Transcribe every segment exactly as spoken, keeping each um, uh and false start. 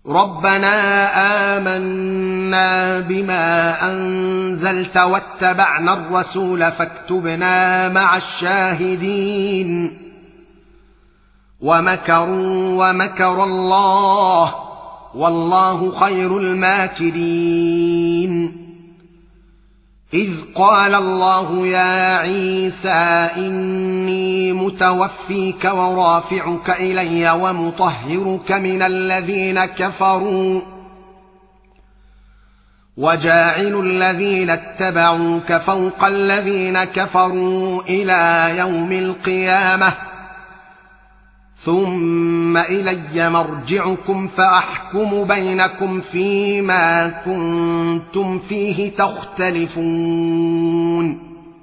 ربنا آمنا بما أنزلت واتبعنا الرسول فاكتبنا مع الشاهدين ومكروا ومكر الله والله خير الماكرين إذ قال الله يا عيسى إني متوفيك ورافعك إلي ومطهرك من الذين كفروا وجاعل الذين اتبعوك فوق الذين كفروا إلى يوم القيامة ثم إلي مرجعكم فأحكم بينكم فيما كنتم فيه تختلفون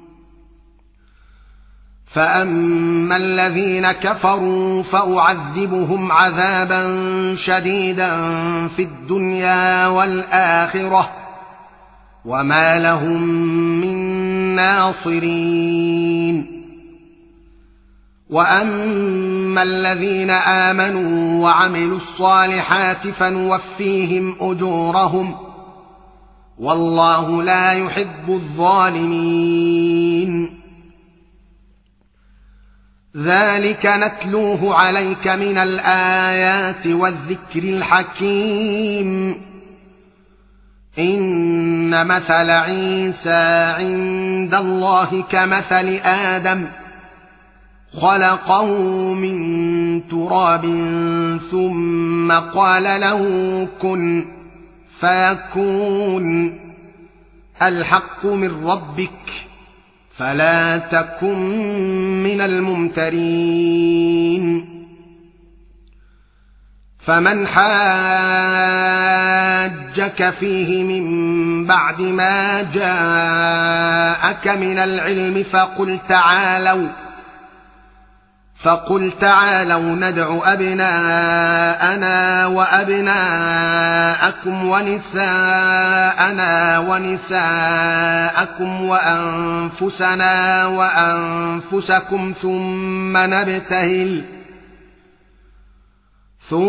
فأما الذين كفروا فأعذبهم عذابا شديدا في الدنيا والآخرة وما لهم من ناصرين وأما الذين آمنوا وعملوا الصالحات فنوفيهم أجورهم والله لا يحب الظالمين ذلك نتلوه عليك من الآيات والذكر الحكيم إن مثل عيسى عند الله كمثل آدم خلقه من تراب ثم قال له كن فيكون الحق من ربك فلا تكن من الممترين فمن حاجك فيه من بعد ما جاءك من العلم فقل تعالوا فقل تعالوا ندع أبناءنا وأبناءكم ونساءنا ونساءكم وأنفسنا وأنفسكم ثم نبتهل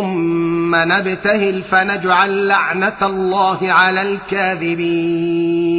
ثم نبتهل فنجعل لعنة الله على الكاذبين